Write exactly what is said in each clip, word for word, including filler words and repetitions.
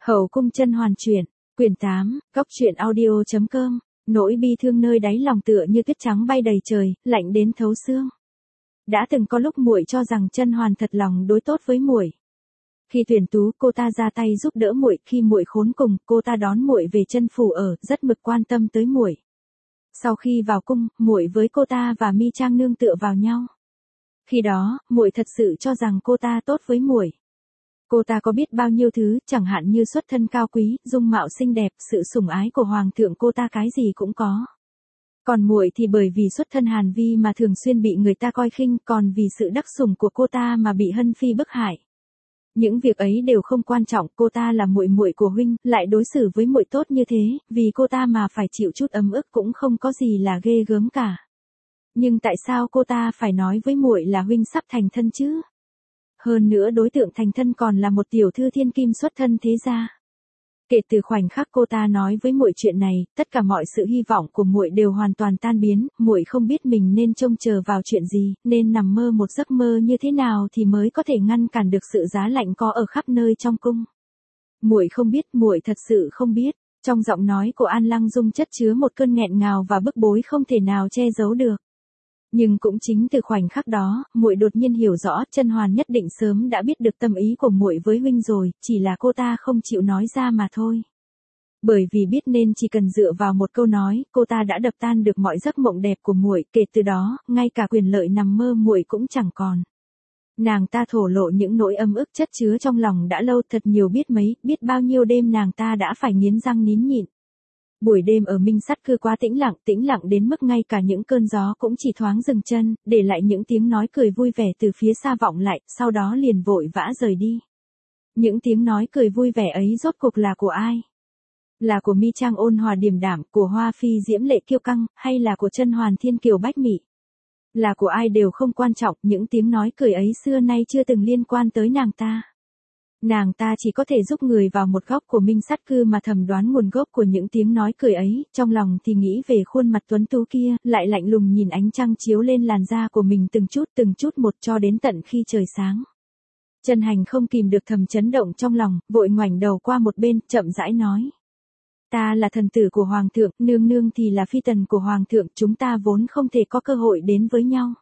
Hậu cung Chân Hoàn truyện, quyển tám, góc truyện audio chấm com, nỗi bi thương nơi đáy lòng tựa như tuyết trắng bay đầy trời, lạnh đến thấu xương. Đã từng có lúc muội cho rằng Chân Hoàn thật lòng đối tốt với muội. Khi tuyển tú, cô ta ra tay giúp đỡ muội, khi muội khốn cùng, cô ta đón muội về Chân phủ ở, rất mực quan tâm tới muội. Sau khi vào cung, muội với cô ta và Mi Trang nương tựa vào nhau. Khi đó, muội thật sự cho rằng cô ta tốt với muội. Cô ta có biết bao nhiêu thứ, chẳng hạn như xuất thân cao quý, dung mạo xinh đẹp, sự sủng ái của hoàng thượng cô ta cái gì cũng có. Còn muội thì bởi vì xuất thân Hàn Vi mà thường xuyên bị người ta coi khinh, còn vì sự đắc sủng của cô ta mà bị Hân Phi bức hại. Những việc ấy đều không quan trọng, cô ta là muội muội của huynh, lại đối xử với muội tốt như thế, vì cô ta mà phải chịu chút ấm ức cũng không có gì là ghê gớm cả. Nhưng tại sao cô ta phải nói với muội là huynh sắp thành thân chứ? Hơn nữa đối tượng thành thân còn là một tiểu thư thiên kim xuất thân thế gia. Kể từ khoảnh khắc cô ta nói với muội chuyện này, tất cả mọi sự hy vọng của muội đều hoàn toàn tan biến, muội không biết mình nên trông chờ vào chuyện gì, nên nằm mơ một giấc mơ như thế nào thì mới có thể ngăn cản được sự giá lạnh có ở khắp nơi trong cung. Muội không biết, muội thật sự không biết. Trong giọng nói của An Lăng Dung chất chứa một cơn nghẹn ngào và bức bối không thể nào che giấu được. Nhưng cũng chính từ khoảnh khắc đó, muội đột nhiên hiểu rõ, Chân Hoàn nhất định sớm đã biết được tâm ý của muội với huynh rồi, chỉ là cô ta không chịu nói ra mà thôi. Bởi vì biết nên chỉ cần dựa vào một câu nói, cô ta đã đập tan được mọi giấc mộng đẹp của muội, kể từ đó, ngay cả quyền lợi nằm mơ muội cũng chẳng còn. Nàng ta thổ lộ những nỗi âm ức chất chứa trong lòng đã lâu, thật nhiều biết mấy, biết bao nhiêu đêm nàng ta đã phải nghiến răng nín nhịn. Buổi đêm ở Minh Sắt Cư quá tĩnh lặng, tĩnh lặng đến mức ngay cả những cơn gió cũng chỉ thoáng dừng chân, để lại những tiếng nói cười vui vẻ từ phía xa vọng lại, sau đó liền vội vã rời đi. Những tiếng nói cười vui vẻ ấy rốt cuộc là của ai? Là của Mi Trang ôn hòa điềm đạm, của Hoa Phi diễm lệ kiêu căng, hay là của Chân Hoàn thiên kiều bách mỹ? Là của ai đều không quan trọng, những tiếng nói cười ấy xưa nay chưa từng liên quan tới nàng ta. Nàng ta chỉ có thể giúp người vào một góc của Minh Sắt Cư mà thầm đoán nguồn gốc của những tiếng nói cười ấy, trong lòng thì nghĩ về khuôn mặt tuấn tú kia, lại lạnh lùng nhìn ánh trăng chiếu lên làn da của mình từng chút từng chút một cho đến tận khi trời sáng. Chân Hành không kìm được thầm chấn động trong lòng, vội ngoảnh đầu qua một bên, chậm rãi nói. Ta là thần tử của Hoàng thượng, nương nương thì là phi tần của Hoàng thượng, chúng ta vốn không thể có cơ hội đến với nhau.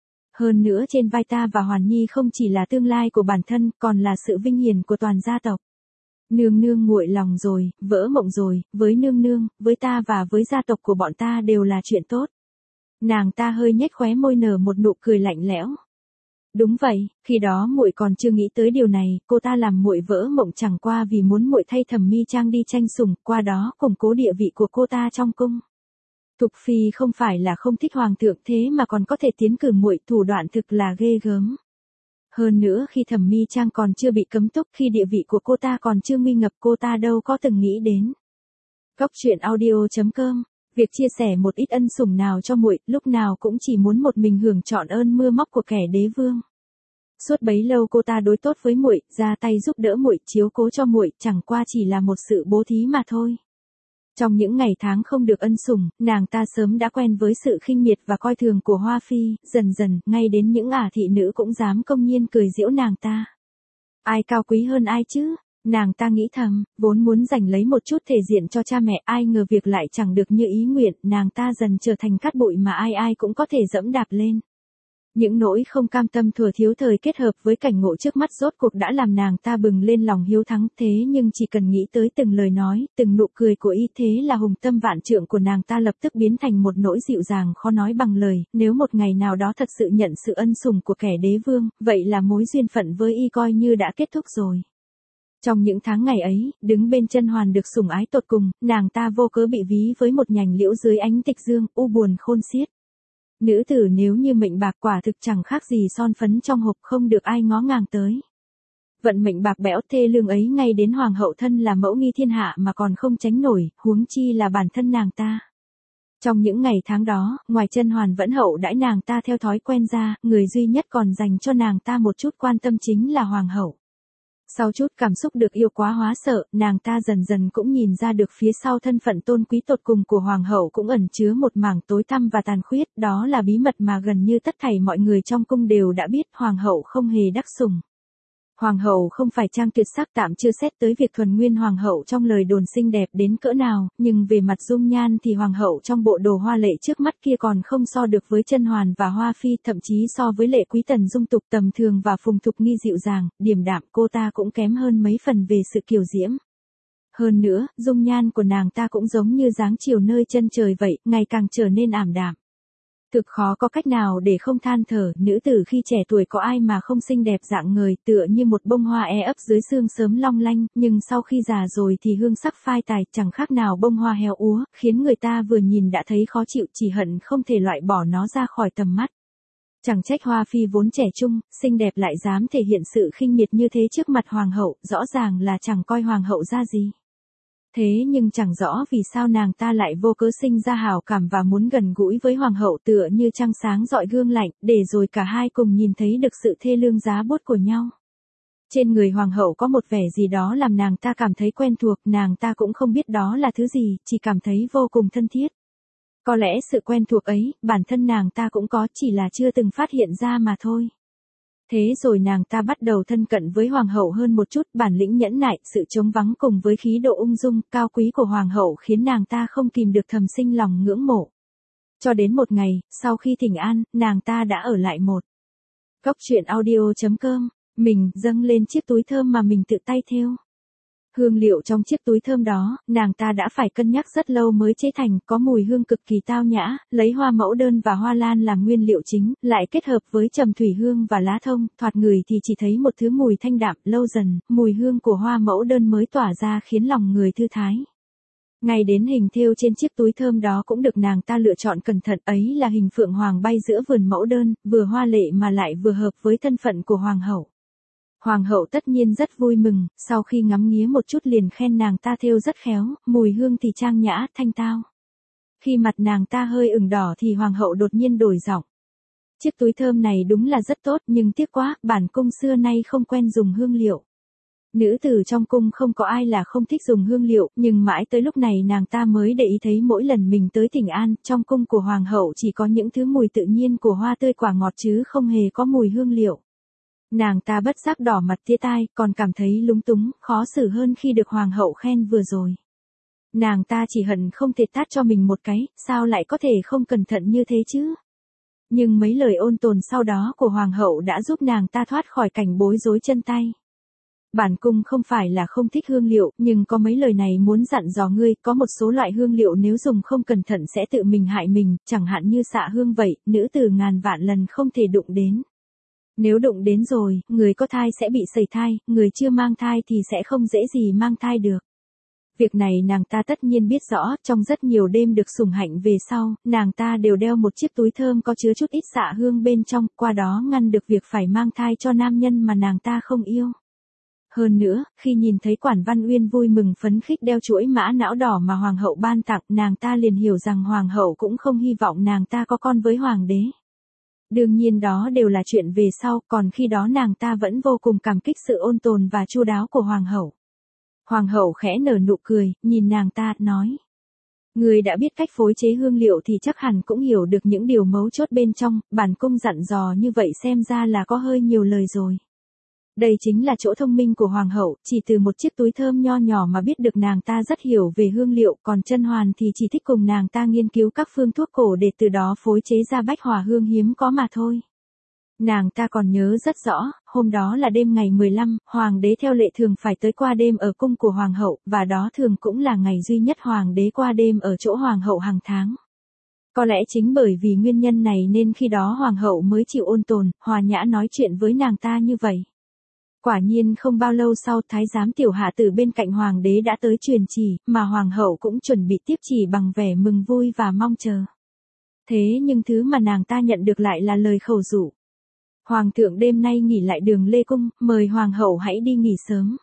Hơn nữa trên vai ta và Hoàn Nhi không chỉ là tương lai của bản thân, còn là sự vinh hiển của toàn gia tộc. Nương nương nguội lòng rồi, vỡ mộng rồi, với nương nương, với ta và với gia tộc của bọn ta đều là chuyện tốt. Nàng ta hơi nhếch khóe môi nở một nụ cười lạnh lẽo. Đúng vậy, khi đó muội còn chưa nghĩ tới điều này, cô ta làm muội vỡ mộng chẳng qua vì muốn muội thay Thẩm Mi Trang đi tranh sủng, qua đó củng cố địa vị của cô ta trong cung. Thục Phi không phải là không thích hoàng thượng thế mà còn có thể tiến cử muội, thủ đoạn thực là ghê gớm. Hơn nữa khi Thẩm Mi Trang còn chưa bị cấm túc, khi địa vị của cô ta còn chưa nguy ngập, cô ta đâu có từng nghĩ đến. Góc truyện audio chấm com, việc chia sẻ một ít ân sủng nào cho muội, lúc nào cũng chỉ muốn một mình hưởng trọn ơn mưa móc của kẻ đế vương. Suốt bấy lâu cô ta đối tốt với muội, ra tay giúp đỡ muội, chiếu cố cho muội, chẳng qua chỉ là một sự bố thí mà thôi. Trong những ngày tháng không được ân sủng, nàng ta sớm đã quen với sự khinh miệt và coi thường của Hoa Phi, dần dần, ngay đến những ả thị nữ cũng dám công nhiên cười giễu nàng ta. Ai cao quý hơn ai chứ? Nàng ta nghĩ thầm, vốn muốn giành lấy một chút thể diện cho cha mẹ, ai ngờ việc lại chẳng được như ý nguyện, nàng ta dần trở thành cát bụi mà ai ai cũng có thể dẫm đạp lên. Những nỗi không cam tâm thuở thiếu thời kết hợp với cảnh ngộ trước mắt rốt cuộc đã làm nàng ta bừng lên lòng hiếu thắng, thế nhưng chỉ cần nghĩ tới từng lời nói, từng nụ cười của y, thế là hùng tâm vạn trượng của nàng ta lập tức biến thành một nỗi dịu dàng khó nói bằng lời, nếu một ngày nào đó thật sự nhận sự ân sủng của kẻ đế vương, vậy là mối duyên phận với y coi như đã kết thúc rồi. Trong những tháng ngày ấy, đứng bên Chân Hoàn được sủng ái tột cùng, nàng ta vô cớ bị ví với một nhành liễu dưới ánh tịch dương, u buồn khôn xiết. Nữ tử nếu như mệnh bạc quả thực chẳng khác gì son phấn trong hộp, không được ai ngó ngàng tới. Vận mệnh bạc bẽo thê lương ấy ngay đến hoàng hậu thân là mẫu nghi thiên hạ mà còn không tránh nổi, huống chi là bản thân nàng ta. Trong những ngày tháng đó, ngoài Chân Hoàn vẫn hậu đãi nàng ta theo thói quen ra, người duy nhất còn dành cho nàng ta một chút quan tâm chính là hoàng hậu. Sau chút cảm xúc được yêu quá hóa sợ, nàng ta dần dần cũng nhìn ra được phía sau thân phận tôn quý tột cùng của hoàng hậu cũng ẩn chứa một mảng tối tăm và tàn khuyết, đó là bí mật mà gần như tất thảy mọi người trong cung đều đã biết, hoàng hậu không hề đắc sủng. Hoàng hậu không phải trang tuyệt sắc, tạm chưa xét tới việc thuần nguyên hoàng hậu trong lời đồn xinh đẹp đến cỡ nào, nhưng về mặt dung nhan thì hoàng hậu trong bộ đồ hoa lệ trước mắt kia còn không so được với Chân Hoàn và Hoa Phi, thậm chí so với Lệ Quý Tần dung tục tầm thường và Phùng Thục Nghi dịu dàng, điềm đạm, cô ta cũng kém hơn mấy phần về sự kiều diễm. Hơn nữa, dung nhan của nàng ta cũng giống như dáng chiều nơi chân trời vậy, ngày càng trở nên ảm đạm. Thực khó có cách nào để không than thở, nữ tử khi trẻ tuổi có ai mà không xinh đẹp dạng người, tựa như một bông hoa e ấp dưới sương sớm long lanh, nhưng sau khi già rồi thì hương sắc phai tàn, chẳng khác nào bông hoa héo úa, khiến người ta vừa nhìn đã thấy khó chịu, chỉ hận không thể loại bỏ nó ra khỏi tầm mắt. Chẳng trách Hoa Phi vốn trẻ trung, xinh đẹp lại dám thể hiện sự khinh miệt như thế trước mặt hoàng hậu, rõ ràng là chẳng coi hoàng hậu ra gì. Thế nhưng chẳng rõ vì sao nàng ta lại vô cớ sinh ra hảo cảm và muốn gần gũi với hoàng hậu, tựa như trăng sáng rọi gương lạnh, để rồi cả hai cùng nhìn thấy được sự thê lương giá bút của nhau. Trên người hoàng hậu có một vẻ gì đó làm nàng ta cảm thấy quen thuộc, nàng ta cũng không biết đó là thứ gì, chỉ cảm thấy vô cùng thân thiết. Có lẽ sự quen thuộc ấy, bản thân nàng ta cũng có, chỉ là chưa từng phát hiện ra mà thôi. Thế rồi nàng ta bắt đầu thân cận với hoàng hậu hơn một chút, bản lĩnh nhẫn nại, sự trống vắng cùng với khí độ ung dung, cao quý của hoàng hậu khiến nàng ta không kìm được thầm sinh lòng ngưỡng mộ. Cho đến một ngày, sau khi thỉnh an, nàng ta đã ở lại một góc truyện audio chấm com, mình dâng lên chiếc túi thơm mà mình tự tay thêu. Hương liệu trong chiếc túi thơm đó, nàng ta đã phải cân nhắc rất lâu mới chế thành, có mùi hương cực kỳ tao nhã, lấy hoa mẫu đơn và hoa lan làm nguyên liệu chính, lại kết hợp với trầm thủy hương và lá thông, thoạt ngửi thì chỉ thấy một thứ mùi thanh đạm, lâu dần, mùi hương của hoa mẫu đơn mới tỏa ra khiến lòng người thư thái. Ngay đến hình thêu trên chiếc túi thơm đó cũng được nàng ta lựa chọn cẩn thận, ấy là hình phượng hoàng bay giữa vườn mẫu đơn, vừa hoa lệ mà lại vừa hợp với thân phận của hoàng hậu. Hoàng hậu tất nhiên rất vui mừng, sau khi ngắm nghía một chút liền khen nàng ta thêu rất khéo, mùi hương thì trang nhã, thanh tao. Khi mặt nàng ta hơi ửng đỏ thì hoàng hậu đột nhiên đổi giọng. Chiếc túi thơm này đúng là rất tốt, nhưng tiếc quá, bản cung xưa nay không quen dùng hương liệu. Nữ tử trong cung không có ai là không thích dùng hương liệu, nhưng mãi tới lúc này nàng ta mới để ý thấy mỗi lần mình tới thỉnh an, trong cung của hoàng hậu chỉ có những thứ mùi tự nhiên của hoa tươi quả ngọt chứ không hề có mùi hương liệu. Nàng ta bất giác đỏ mặt tía tai, còn cảm thấy lúng túng, khó xử hơn khi được hoàng hậu khen vừa rồi. Nàng ta chỉ hận không thể tát cho mình một cái, sao lại có thể không cẩn thận như thế chứ? Nhưng mấy lời ôn tồn sau đó của hoàng hậu đã giúp nàng ta thoát khỏi cảnh bối rối chân tay. Bản cung không phải là không thích hương liệu, nhưng có mấy lời này muốn dặn dò ngươi, có một số loại hương liệu nếu dùng không cẩn thận sẽ tự mình hại mình, chẳng hạn như xạ hương vậy, nữ tử ngàn vạn lần không thể đụng đến. Nếu đụng đến rồi, người có thai sẽ bị sẩy thai, người chưa mang thai thì sẽ không dễ gì mang thai được. Việc này nàng ta tất nhiên biết rõ, trong rất nhiều đêm được sủng hạnh về sau, nàng ta đều đeo một chiếc túi thơm có chứa chút ít xạ hương bên trong, qua đó ngăn được việc phải mang thai cho nam nhân mà nàng ta không yêu. Hơn nữa, khi nhìn thấy Quản Văn Uyên vui mừng phấn khích đeo chuỗi mã não đỏ mà hoàng hậu ban tặng, nàng ta liền hiểu rằng hoàng hậu cũng không hy vọng nàng ta có con với hoàng đế. Đương nhiên đó đều là chuyện về sau, còn khi đó nàng ta vẫn vô cùng cảm kích sự ôn tồn và chu đáo của hoàng hậu. Hoàng hậu khẽ nở nụ cười, nhìn nàng ta, nói. Người đã biết cách phối chế hương liệu thì chắc hẳn cũng hiểu được những điều mấu chốt bên trong, bản cung dặn dò như vậy xem ra là có hơi nhiều lời rồi. Đây chính là chỗ thông minh của hoàng hậu, chỉ từ một chiếc túi thơm nho nhỏ mà biết được nàng ta rất hiểu về hương liệu, còn Chân Hoàn thì chỉ thích cùng nàng ta nghiên cứu các phương thuốc cổ để từ đó phối chế ra bách hỏa hương hiếm có mà thôi. Nàng ta còn nhớ rất rõ, hôm đó là đêm ngày mười lăm, hoàng đế theo lệ thường phải tới qua đêm ở cung của hoàng hậu, và đó thường cũng là ngày duy nhất hoàng đế qua đêm ở chỗ hoàng hậu hàng tháng. Có lẽ chính bởi vì nguyên nhân này nên khi đó hoàng hậu mới chịu ôn tồn, hòa nhã nói chuyện với nàng ta như vậy. Quả nhiên không bao lâu sau, thái giám tiểu hạ tử bên cạnh hoàng đế đã tới truyền chỉ, mà hoàng hậu cũng chuẩn bị tiếp chỉ bằng vẻ mừng vui và mong chờ. Thế nhưng thứ mà nàng ta nhận được lại là lời khẩu dụ. Hoàng thượng đêm nay nghỉ lại Đường Lê Cung, mời hoàng hậu hãy đi nghỉ sớm.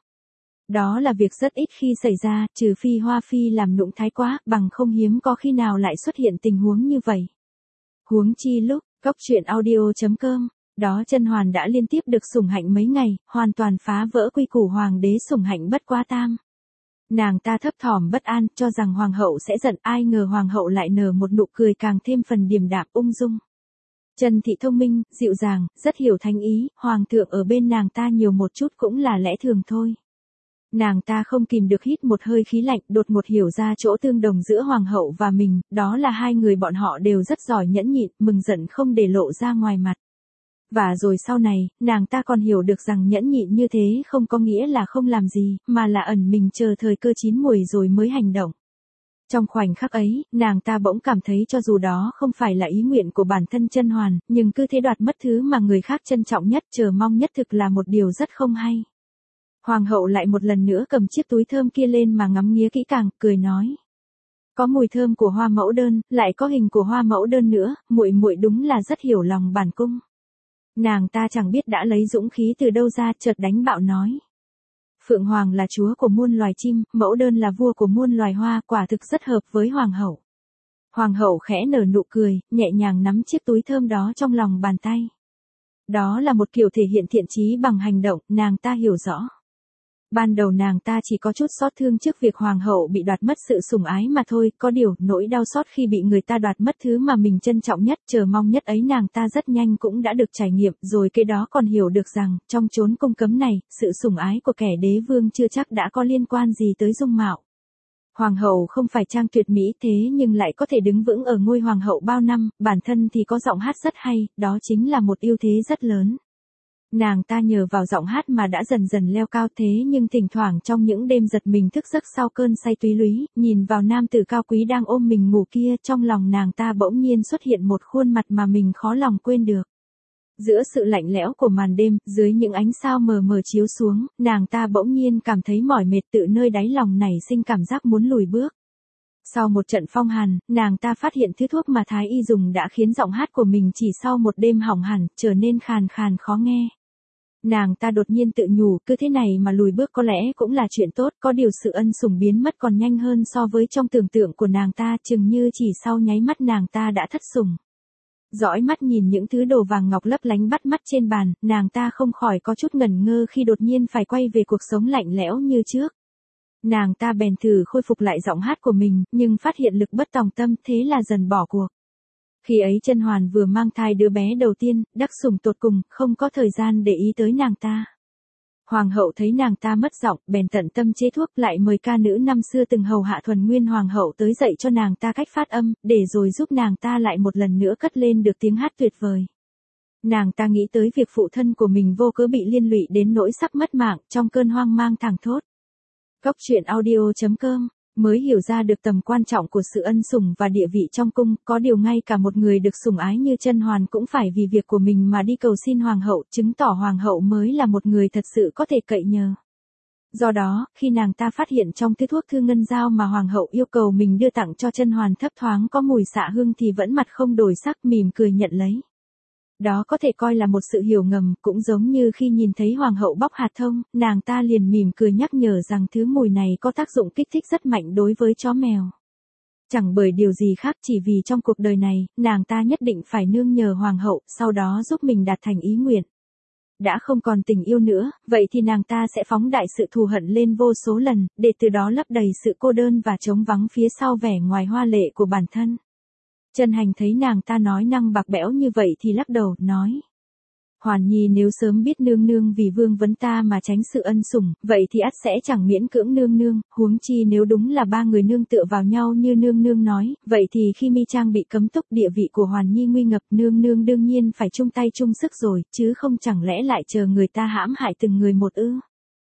Đó là việc rất ít khi xảy ra, trừ phi Hoa Phi làm nũng thái quá, bằng không hiếm có khi nào lại xuất hiện tình huống như vậy. Huống chi lúc, góc truyện audio chấm com. Đó Chân Hoàn đã liên tiếp được sủng hạnh mấy ngày, hoàn toàn phá vỡ quy củ hoàng đế sủng hạnh bất quá tam. Nàng ta thấp thỏm bất an, cho rằng hoàng hậu sẽ giận, ai ngờ hoàng hậu lại nở một nụ cười càng thêm phần điềm đạm ung dung. Trần Thị thông minh, dịu dàng, rất hiểu thánh ý, hoàng thượng ở bên nàng ta nhiều một chút cũng là lẽ thường thôi. Nàng ta không kìm được hít một hơi khí lạnh, đột ngột hiểu ra chỗ tương đồng giữa hoàng hậu và mình, đó là hai người bọn họ đều rất giỏi nhẫn nhịn, mừng giận không để lộ ra ngoài mặt. Và rồi sau này, nàng ta còn hiểu được rằng nhẫn nhịn như thế không có nghĩa là không làm gì, mà là ẩn mình chờ thời cơ chín muồi rồi mới hành động. Trong khoảnh khắc ấy, nàng ta bỗng cảm thấy cho dù đó không phải là ý nguyện của bản thân Chân Hoàn, nhưng cứ thế đoạt mất thứ mà người khác trân trọng nhất, chờ mong nhất thực là một điều rất không hay. Hoàng hậu lại một lần nữa cầm chiếc túi thơm kia lên mà ngắm nghía kỹ càng, cười nói: "Có mùi thơm của hoa mẫu đơn, lại có hình của hoa mẫu đơn nữa, muội muội đúng là rất hiểu lòng bản cung." Nàng ta chẳng biết đã lấy dũng khí từ đâu ra, chợt đánh bạo nói: "Phượng Hoàng là chúa của muôn loài chim, mẫu đơn là vua của muôn loài hoa, quả thực rất hợp với hoàng hậu." Hoàng hậu khẽ nở nụ cười, nhẹ nhàng nắm chiếc túi thơm đó trong lòng bàn tay. Đó là một kiểu thể hiện thiện chí bằng hành động, nàng ta hiểu rõ. Ban đầu nàng ta chỉ có chút xót thương trước việc hoàng hậu bị đoạt mất sự sủng ái mà thôi, có điều, nỗi đau xót khi bị người ta đoạt mất thứ mà mình trân trọng nhất, chờ mong nhất ấy nàng ta rất nhanh cũng đã được trải nghiệm, rồi cái đó còn hiểu được rằng, trong chốn cung cấm này, sự sủng ái của kẻ đế vương chưa chắc đã có liên quan gì tới dung mạo. Hoàng hậu không phải trang tuyệt mỹ thế nhưng lại có thể đứng vững ở ngôi hoàng hậu bao năm, bản thân thì có giọng hát rất hay, đó chính là một ưu thế rất lớn. Nàng ta nhờ vào giọng hát mà đã dần dần leo cao thế nhưng thỉnh thoảng trong những đêm giật mình thức giấc sau cơn say túy lúy, nhìn vào nam tử cao quý đang ôm mình ngủ kia, trong lòng nàng ta bỗng nhiên xuất hiện một khuôn mặt mà mình khó lòng quên được. Giữa sự lạnh lẽo của màn đêm, dưới những ánh sao mờ mờ chiếu xuống, nàng ta bỗng nhiên cảm thấy mỏi mệt, tự nơi đáy lòng nảy sinh cảm giác muốn lùi bước. Sau một trận phong hàn, nàng ta phát hiện thứ thuốc mà Thái y dùng đã khiến giọng hát của mình chỉ sau một đêm hỏng hẳn, trở nên khàn khàn khó nghe. Nàng ta đột nhiên tự nhủ, cứ thế này mà lùi bước có lẽ cũng là chuyện tốt, có điều sự ân sủng biến mất còn nhanh hơn so với trong tưởng tượng của nàng ta, chừng như chỉ sau nháy mắt nàng ta đã thất sủng. Dõi mắt nhìn những thứ đồ vàng ngọc lấp lánh bắt mắt trên bàn, nàng ta không khỏi có chút ngẩn ngơ khi đột nhiên phải quay về cuộc sống lạnh lẽo như trước. Nàng ta bèn thử khôi phục lại giọng hát của mình, nhưng phát hiện lực bất tòng tâm, thế là dần bỏ cuộc. Khi ấy Chân Hoàn vừa mang thai đứa bé đầu tiên, đắc sủng tột cùng, không có thời gian để ý tới nàng ta. Hoàng hậu thấy nàng ta mất giọng, bèn tận tâm chế thuốc, lại mời ca nữ năm xưa từng hầu hạ Thuần Nguyên hoàng hậu tới dạy cho nàng ta cách phát âm, để rồi giúp nàng ta lại một lần nữa cất lên được tiếng hát tuyệt vời. Nàng ta nghĩ tới việc phụ thân của mình vô cớ bị liên lụy đến nỗi sắp mất mạng, trong cơn hoang mang thảng thốt. Góc truyện audio chấm com mới hiểu ra được tầm quan trọng của sự ân sủng và địa vị trong cung, có điều ngay cả một người được sủng ái như Chân Hoàn cũng phải vì việc của mình mà đi cầu xin hoàng hậu, chứng tỏ hoàng hậu mới là một người thật sự có thể cậy nhờ. Do đó, khi nàng ta phát hiện trong thứ thuốc thư ngân dao mà hoàng hậu yêu cầu mình đưa tặng cho Chân Hoàn thấp thoáng có mùi xạ hương thì vẫn mặt không đổi sắc, mỉm cười nhận lấy. Đó có thể coi là một sự hiểu ngầm, cũng giống như khi nhìn thấy hoàng hậu bóc hạt thông, nàng ta liền mỉm cười nhắc nhở rằng thứ mùi này có tác dụng kích thích rất mạnh đối với chó mèo. Chẳng bởi điều gì khác, chỉ vì trong cuộc đời này, nàng ta nhất định phải nương nhờ hoàng hậu, sau đó giúp mình đạt thành ý nguyện. Đã không còn tình yêu nữa, vậy thì nàng ta sẽ phóng đại sự thù hận lên vô số lần, để từ đó lấp đầy sự cô đơn và trống vắng phía sau vẻ ngoài hoa lệ của bản thân. Chân Hành thấy nàng ta nói năng bạc bẽo như vậy thì lắc đầu, nói: Hoàn Nhi nếu sớm biết nương nương vì vương vấn ta mà tránh sự ân sủng, vậy thì ắt sẽ chẳng miễn cưỡng nương nương, huống chi nếu đúng là ba người nương tựa vào nhau như nương nương nói, vậy thì khi Mi Trang bị cấm túc địa vị của Hoàn Nhi nguy ngập, nương nương đương nhiên phải chung tay chung sức rồi, chứ không chẳng lẽ lại chờ người ta hãm hại từng người một ư.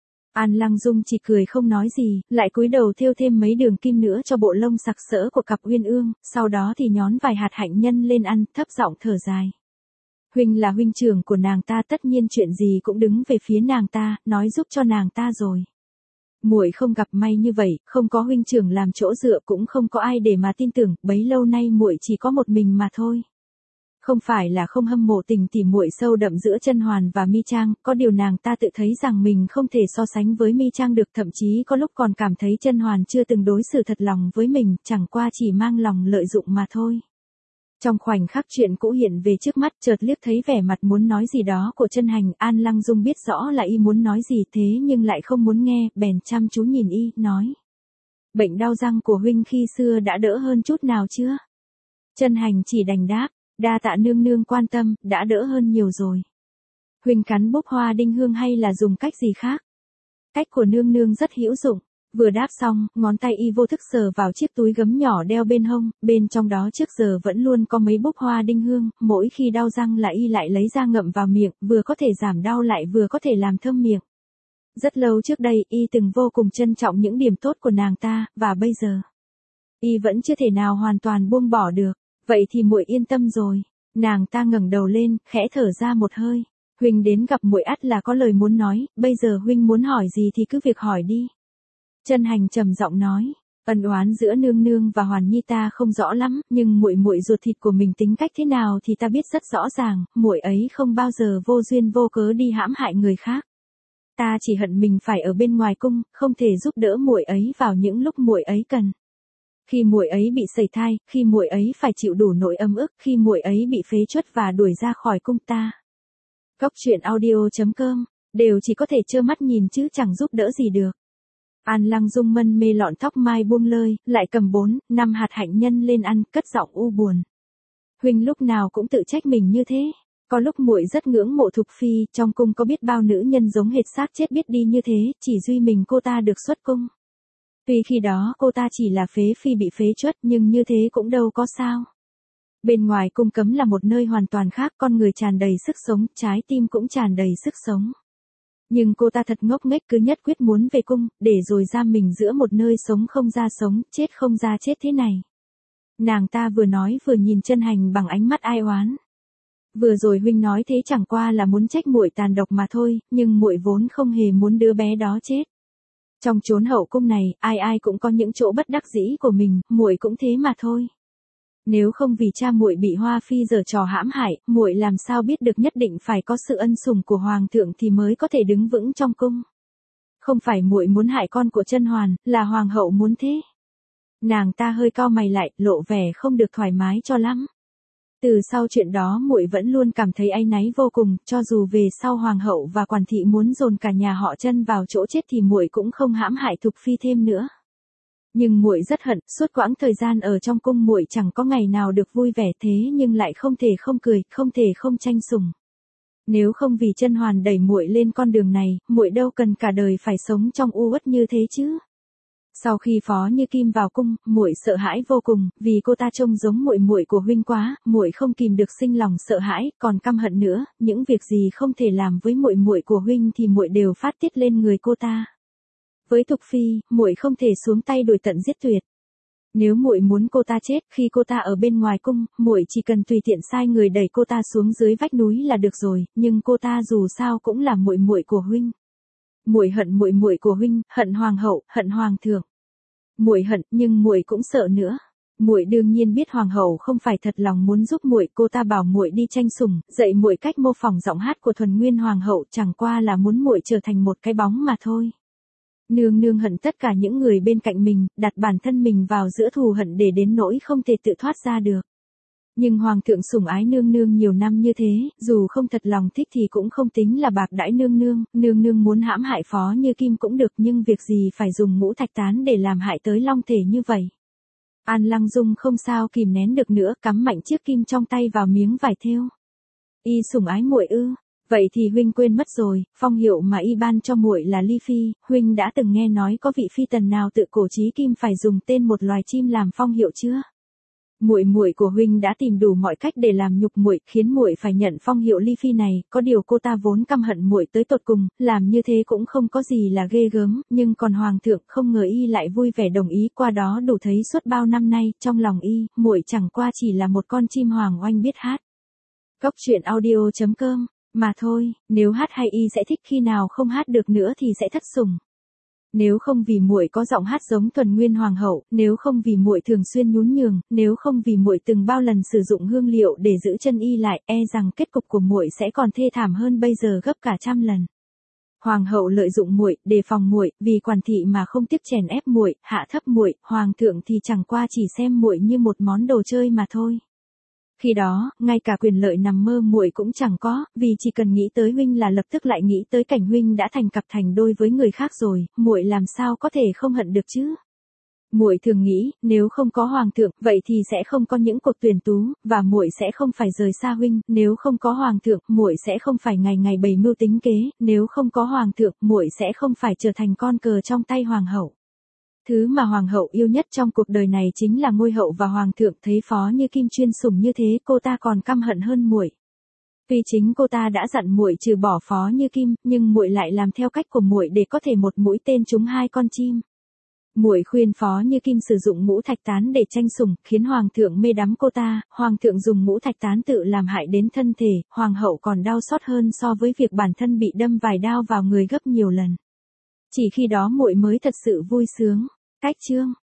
An Lăng Dung chỉ cười không nói gì, lại cúi đầu thêu thêm mấy đường kim nữa cho bộ lông sặc sỡ của cặp uyên ương, sau đó thì nhón vài hạt hạnh nhân lên ăn, thấp giọng thở dài. Huynh là huynh trưởng của nàng ta, tất nhiên chuyện gì cũng đứng về phía nàng ta, nói giúp cho nàng ta rồi. Muội không gặp may như vậy, không có huynh trưởng làm chỗ dựa cũng không có ai để mà tin tưởng, bấy lâu nay muội chỉ có một mình mà thôi. Không phải là không hâm mộ tình tỉ muội sâu đậm giữa Chân Hoàn và Mi Trang, có điều nàng ta tự thấy rằng mình không thể so sánh với Mi Trang được, thậm chí có lúc còn cảm thấy Chân Hoàn chưa từng đối xử thật lòng với mình, chẳng qua chỉ mang lòng lợi dụng mà thôi. Trong khoảnh khắc chuyện cũ hiện về trước mắt, chợt liếc thấy vẻ mặt muốn nói gì đó của Chân Hành, An Lăng Dung biết rõ là y muốn nói gì thế nhưng lại không muốn nghe, bèn chăm chú nhìn y, nói: Bệnh đau răng của huynh khi xưa đã đỡ hơn chút nào chưa? Chân Hành chỉ đành đáp: Đa tạ nương nương quan tâm, đã đỡ hơn nhiều rồi. Huynh cắn búp hoa đinh hương hay là dùng cách gì khác? Cách của nương nương rất hữu dụng. Vừa đáp xong, ngón tay y vô thức sờ vào chiếc túi gấm nhỏ đeo bên hông, bên trong đó trước giờ vẫn luôn có mấy búp hoa đinh hương, mỗi khi đau răng là y lại lấy ra ngậm vào miệng, vừa có thể giảm đau lại vừa có thể làm thơm miệng. Rất lâu trước đây, y từng vô cùng trân trọng những điểm tốt của nàng ta, và bây giờ, y vẫn chưa thể nào hoàn toàn buông bỏ được. Vậy thì muội yên tâm rồi. Nàng ta ngẩng đầu lên, khẽ thở ra một hơi. Huynh đến gặp muội ắt là có lời muốn nói, bây giờ huynh muốn hỏi gì thì cứ việc hỏi đi. Chân Hành trầm giọng nói, ân oán giữa nương nương và Hoàn Nhi ta không rõ lắm, nhưng muội muội ruột thịt của mình tính cách thế nào thì ta biết rất rõ ràng, muội ấy không bao giờ vô duyên vô cớ đi hãm hại người khác. Ta chỉ hận mình phải ở bên ngoài cung, không thể giúp đỡ muội ấy vào những lúc muội ấy cần. Khi muội ấy bị sẩy thai, khi muội ấy phải chịu đủ nỗi ấm ức, khi muội ấy bị phế truất và đuổi ra khỏi cung ta. Góc truyện audio chấm com, đều chỉ có thể trơ mắt nhìn chứ chẳng giúp đỡ gì được. An Lăng Dung mân mê lọn tóc mai buông lơi, lại cầm bốn, năm hạt hạnh nhân lên ăn, cất giọng u buồn. Huynh lúc nào cũng tự trách mình như thế. Có lúc muội rất ngưỡng mộ Thục Phi, trong cung có biết bao nữ nhân giống hệt xác chết biết đi như thế, chỉ duy mình cô ta được xuất cung. Tuy khi đó cô ta chỉ là phế phi bị phế truất nhưng như thế cũng đâu có sao. Bên ngoài cung cấm là một nơi hoàn toàn khác, con người tràn đầy sức sống, trái tim cũng tràn đầy sức sống. Nhưng cô ta thật ngốc nghếch cứ nhất quyết muốn về cung, để rồi giam mình giữa một nơi sống không ra sống, chết không ra chết thế này. Nàng ta vừa nói vừa nhìn Chân Hành bằng ánh mắt ai oán. Vừa rồi huynh nói thế chẳng qua là muốn trách muội tàn độc mà thôi, nhưng muội vốn không hề muốn đứa bé đó chết. Trong chốn hậu cung này, ai ai cũng có những chỗ bất đắc dĩ của mình, muội cũng thế mà thôi. Nếu không vì cha muội bị Hoa Phi giở trò hãm hại, muội làm sao biết được nhất định phải có sự ân sủng của hoàng thượng thì mới có thể đứng vững trong cung. Không phải muội muốn hại con của Chân Hoàn, là hoàng hậu muốn thế. Nàng ta hơi cau mày lại, lộ vẻ không được thoải mái cho lắm. Từ sau chuyện đó muội vẫn luôn cảm thấy áy náy vô cùng, cho dù về sau hoàng hậu và quản thị muốn dồn cả nhà họ Chân vào chỗ chết thì muội cũng không hãm hại Thục Phi thêm nữa. Nhưng muội rất hận, suốt quãng thời gian ở trong cung muội chẳng có ngày nào được vui vẻ thế nhưng lại không thể không cười, không thể không tranh sủng. Nếu không vì Chân Hoàn đẩy muội lên con đường này, muội đâu cần cả đời phải sống trong u uất như thế chứ. Sau khi Phó Như Kim vào cung, muội sợ hãi vô cùng, vì cô ta trông giống muội muội của huynh quá, muội không kìm được sinh lòng sợ hãi, còn căm hận nữa, những việc gì không thể làm với muội muội của huynh thì muội đều phát tiết lên người cô ta. Với Thục Phi, muội không thể xuống tay đuổi tận giết tuyệt. Nếu muội muốn cô ta chết, khi cô ta ở bên ngoài cung, muội chỉ cần tùy tiện sai người đẩy cô ta xuống dưới vách núi là được rồi, nhưng cô ta dù sao cũng là muội muội của huynh. Muội hận muội muội của huynh, hận hoàng hậu, hận hoàng thượng. Muội hận, nhưng muội cũng sợ nữa. Muội đương nhiên biết hoàng hậu không phải thật lòng muốn giúp muội, cô ta bảo muội đi tranh sủng, dạy muội cách mô phỏng giọng hát của thuần nguyên hoàng hậu, chẳng qua là muốn muội trở thành một cái bóng mà thôi. Nương nương hận tất cả những người bên cạnh mình, đặt bản thân mình vào giữa thù hận để đến nỗi không thể tự thoát ra được. Nhưng hoàng thượng sủng ái nương nương nhiều năm như thế, dù không thật lòng thích thì cũng không tính là bạc đãi nương nương, nương nương muốn hãm hại Phó Như Kim cũng được nhưng việc gì phải dùng ngũ thạch tán để làm hại tới long thể như vậy. An Lăng Dung không sao kìm nén được nữa, cắm mạnh chiếc kim trong tay vào miếng vải thêu. Y sủng ái muội ư? Vậy thì huynh quên mất rồi, phong hiệu mà y ban cho muội là Ly Phi, huynh đã từng nghe nói có vị phi tần nào tự cổ chí kim phải dùng tên một loài chim làm phong hiệu chưa? Muội muội của huynh đã tìm đủ mọi cách để làm nhục muội, khiến muội phải nhận phong hiệu Ly Phi này, có điều cô ta vốn căm hận muội tới tột cùng, làm như thế cũng không có gì là ghê gớm, nhưng còn hoàng thượng không ngờ y lại vui vẻ đồng ý, qua đó đủ thấy suốt bao năm nay, trong lòng y, muội chẳng qua chỉ là một con chim hoàng oanh biết hát. Góc truyện audio chấm com mà thôi, nếu hát hay y sẽ thích, khi nào không hát được nữa thì sẽ thất sủng. Nếu không vì muội có giọng hát giống thuần nguyên hoàng hậu, nếu không vì muội thường xuyên nhún nhường, nếu không vì muội từng bao lần sử dụng hương liệu để giữ chân y lại, e rằng kết cục của muội sẽ còn thê thảm hơn bây giờ gấp cả trăm lần. Hoàng hậu lợi dụng muội, đề phòng muội, vì quản thị mà không tiếc chèn ép muội, hạ thấp muội, hoàng thượng thì chẳng qua chỉ xem muội như một món đồ chơi mà thôi. Khi đó, ngay cả quyền lợi nằm mơ muội cũng chẳng có, vì chỉ cần nghĩ tới huynh là lập tức lại nghĩ tới cảnh huynh đã thành cặp thành đôi với người khác rồi, muội làm sao có thể không hận được chứ? Muội thường nghĩ, nếu không có hoàng thượng, vậy thì sẽ không có những cuộc tuyển tú, và muội sẽ không phải rời xa huynh, nếu không có hoàng thượng, muội sẽ không phải ngày ngày bày mưu tính kế, nếu không có hoàng thượng, muội sẽ không phải trở thành con cờ trong tay hoàng hậu. Thứ mà hoàng hậu yêu nhất trong cuộc đời này chính là ngôi hậu và hoàng thượng, thấy Phó Như Kim chuyên sủng như thế, cô ta còn căm hận hơn muội. Vì chính cô ta đã dặn muội trừ bỏ Phó Như Kim, nhưng muội lại làm theo cách của muội để có thể một mũi tên trúng hai con chim. Muội khuyên Phó Như Kim sử dụng ngũ thạch tán để tranh sủng, khiến hoàng thượng mê đắm cô ta, hoàng thượng dùng ngũ thạch tán tự làm hại đến thân thể, hoàng hậu còn đau xót hơn so với việc bản thân bị đâm vài đao vào người gấp nhiều lần. Chỉ khi đó muội mới thật sự vui sướng. Cách chương